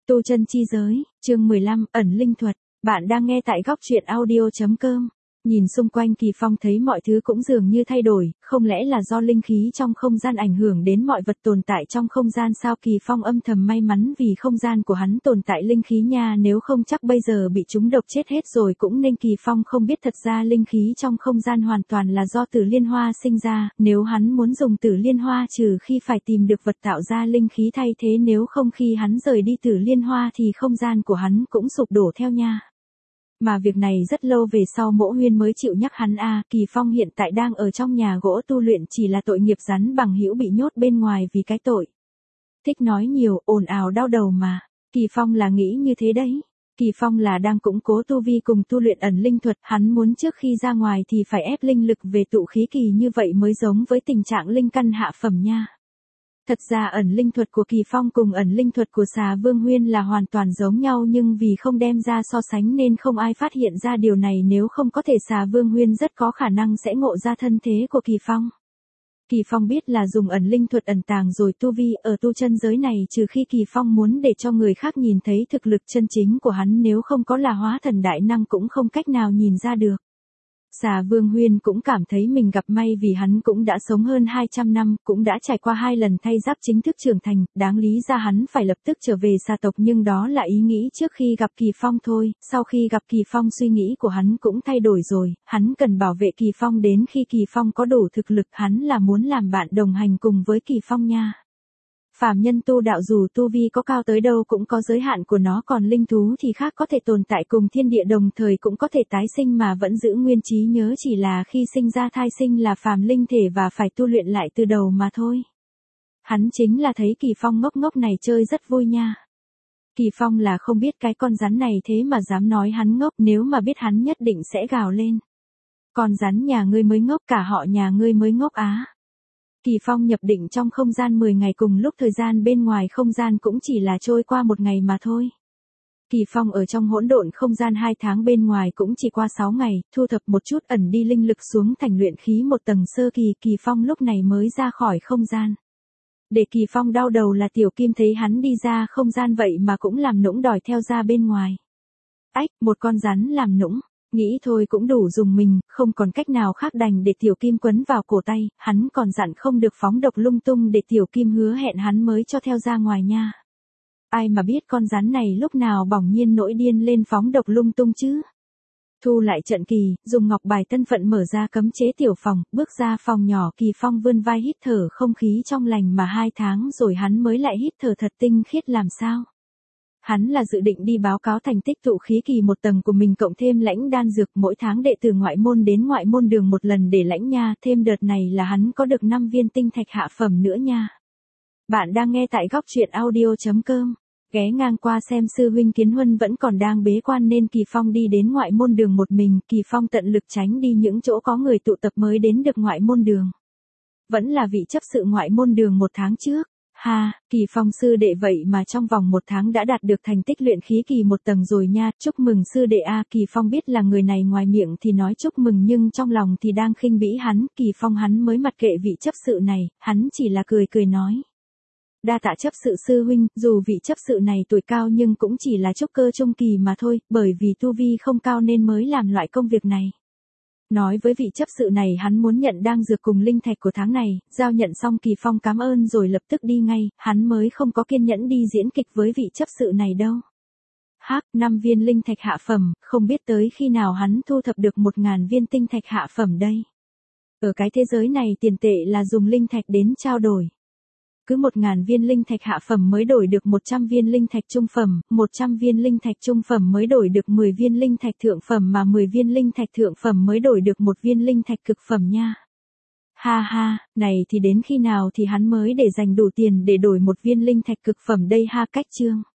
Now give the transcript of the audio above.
Tu chân chi giới, chương 15, ẩn linh thuật. Bạn đang nghe tại góc truyện audio.com. Nhìn xung quanh Kỳ Phong thấy mọi thứ cũng dường như thay đổi, không lẽ là do linh khí trong không gian ảnh hưởng đến mọi vật tồn tại trong không gian sao? Kỳ Phong âm thầm may mắn vì không gian của hắn tồn tại linh khí nha, nếu không chắc bây giờ bị chúng độc chết hết rồi cũng nên. Kỳ Phong không biết thật ra linh khí trong không gian hoàn toàn là do Tử Liên Hoa sinh ra, nếu hắn muốn dùng Tử Liên Hoa trừ khi phải tìm được vật tạo ra linh khí thay thế, nếu không khi hắn rời đi Tử Liên Hoa thì không gian của hắn cũng sụp đổ theo nha. Mà việc này rất lâu về sau Mỗ Huyên mới chịu nhắc hắn a. Kỳ Phong hiện tại đang ở trong nhà gỗ tu luyện, chỉ là tội nghiệp rắn bằng hữu bị nhốt bên ngoài vì cái tội thích nói nhiều, ồn ào đau đầu mà. Kỳ Phong là nghĩ như thế đấy. Kỳ Phong là đang củng cố tu vi cùng tu luyện ẩn linh thuật, hắn muốn trước khi ra ngoài thì phải ép linh lực về tụ khí kỳ, như vậy mới giống với tình trạng linh căn hạ phẩm nha. Thật ra ẩn linh thuật của Kỳ Phong cùng ẩn linh thuật của Xà Vương Huyên là hoàn toàn giống nhau, nhưng vì không đem ra so sánh nên không ai phát hiện ra điều này, nếu không có thể Xà Vương Huyên rất có khả năng sẽ ngộ ra thân thế của Kỳ Phong. Kỳ Phong biết là dùng ẩn linh thuật ẩn tàng rồi tu vi ở tu chân giới này, trừ khi Kỳ Phong muốn để cho người khác nhìn thấy thực lực chân chính của hắn, nếu không có là hóa thần đại năng cũng không cách nào nhìn ra được. Xà Vương Huyên cũng cảm thấy mình gặp may vì hắn cũng đã sống hơn 200 năm, cũng đã trải qua 2 lần thay giáp chính thức trưởng thành, đáng lý ra hắn phải lập tức trở về xà tộc, nhưng đó là ý nghĩ trước khi gặp Kỳ Phong thôi. Sau khi gặp Kỳ Phong suy nghĩ của hắn cũng thay đổi rồi, hắn cần bảo vệ Kỳ Phong đến khi Kỳ Phong có đủ thực lực, hắn là muốn làm bạn đồng hành cùng với Kỳ Phong nha. Phàm nhân tu đạo dù tu vi có cao tới đâu cũng có giới hạn của nó, còn linh thú thì khác, có thể tồn tại cùng thiên địa đồng thời cũng có thể tái sinh mà vẫn giữ nguyên trí nhớ, chỉ là khi sinh ra thai sinh là phàm linh thể và phải tu luyện lại từ đầu mà thôi. Hắn chính là thấy Kỳ Phong ngốc ngốc này chơi rất vui nha. Kỳ Phong là không biết cái con rắn này thế mà dám nói hắn ngốc, nếu mà biết hắn nhất định sẽ gào lên. Con rắn nhà ngươi mới ngốc, cả họ nhà ngươi mới ngốc á. Kỳ Phong nhập định trong không gian 10 ngày, cùng lúc thời gian bên ngoài không gian cũng chỉ là trôi qua 1 ngày mà thôi. Kỳ Phong ở trong hỗn độn không gian 2 tháng, bên ngoài cũng chỉ qua 6 ngày, thu thập một chút ẩn đi linh lực xuống thành luyện khí 1 tầng sơ kỳ, Kỳ Phong lúc này mới ra khỏi không gian. Để Kỳ Phong đau đầu là Tiểu Kim thấy hắn đi ra không gian vậy mà cũng làm nũng đòi theo ra bên ngoài. Ách, một con rắn làm nũng. Nghĩ thôi cũng đủ dùng mình, không còn cách nào khác đành để Tiểu Kim quấn vào cổ tay, hắn còn dặn không được phóng độc lung tung, để Tiểu Kim hứa hẹn hắn mới cho theo ra ngoài nha. Ai mà biết con rắn này lúc nào bỗng nhiên nổi điên lên phóng độc lung tung chứ. Thu lại trận kỳ, dùng ngọc bài thân phận mở ra cấm chế tiểu phòng, bước ra phòng nhỏ, Kỳ Phong vươn vai hít thở không khí trong lành, mà 2 tháng rồi hắn mới lại hít thở thật tinh khiết làm sao. Hắn là dự định đi báo cáo thành tích tụ khí kỳ 1 tầng của mình, cộng thêm lãnh đan dược, mỗi tháng đệ tử ngoại môn đến ngoại môn đường 1 lần để lãnh nha, thêm đợt này là hắn có được 5 viên tinh thạch hạ phẩm nữa nha. Bạn đang nghe tại góc truyện audio.com. Ghé ngang qua xem sư huynh Kiến Huân vẫn còn đang bế quan nên Kỳ Phong đi đến ngoại môn đường một mình, Kỳ Phong tận lực tránh đi những chỗ có người tụ tập mới đến được ngoại môn đường. Vẫn là vị chấp sự ngoại môn đường 1 tháng trước. Ha, Kỳ Phong sư đệ vậy mà trong vòng 1 tháng đã đạt được thành tích luyện khí kỳ 1 tầng rồi nha, chúc mừng sư đệ a. Kỳ Phong biết là người này ngoài miệng thì nói chúc mừng nhưng trong lòng thì đang khinh bỉ hắn. Kỳ Phong hắn mới mặc kệ vị chấp sự này, hắn chỉ là cười cười nói. Đa tạ chấp sự sư huynh, dù vị chấp sự này tuổi cao nhưng cũng chỉ là trúc cơ trung kỳ mà thôi, bởi vì tu vi không cao nên mới làm loại công việc này. Nói với vị chấp sự này hắn muốn nhận đan dược cùng linh thạch của tháng này, giao nhận xong Kỳ Phong cảm ơn rồi lập tức đi ngay, hắn mới không có kiên nhẫn đi diễn kịch với vị chấp sự này đâu. 5 viên linh thạch hạ phẩm, không biết tới khi nào hắn thu thập được 1000 viên tinh thạch hạ phẩm đây. Ở cái thế giới này tiền tệ là dùng linh thạch đến trao đổi. Cứ 1000 viên linh thạch hạ phẩm mới đổi được 100 viên linh thạch trung phẩm, 100 viên linh thạch trung phẩm mới đổi được 10 viên linh thạch thượng phẩm, mà 10 viên linh thạch thượng phẩm mới đổi được 1 viên linh thạch cực phẩm nha. Ha ha, này thì đến khi nào thì hắn mới để dành đủ tiền để đổi 1 viên linh thạch cực phẩm đây ha, cách chương.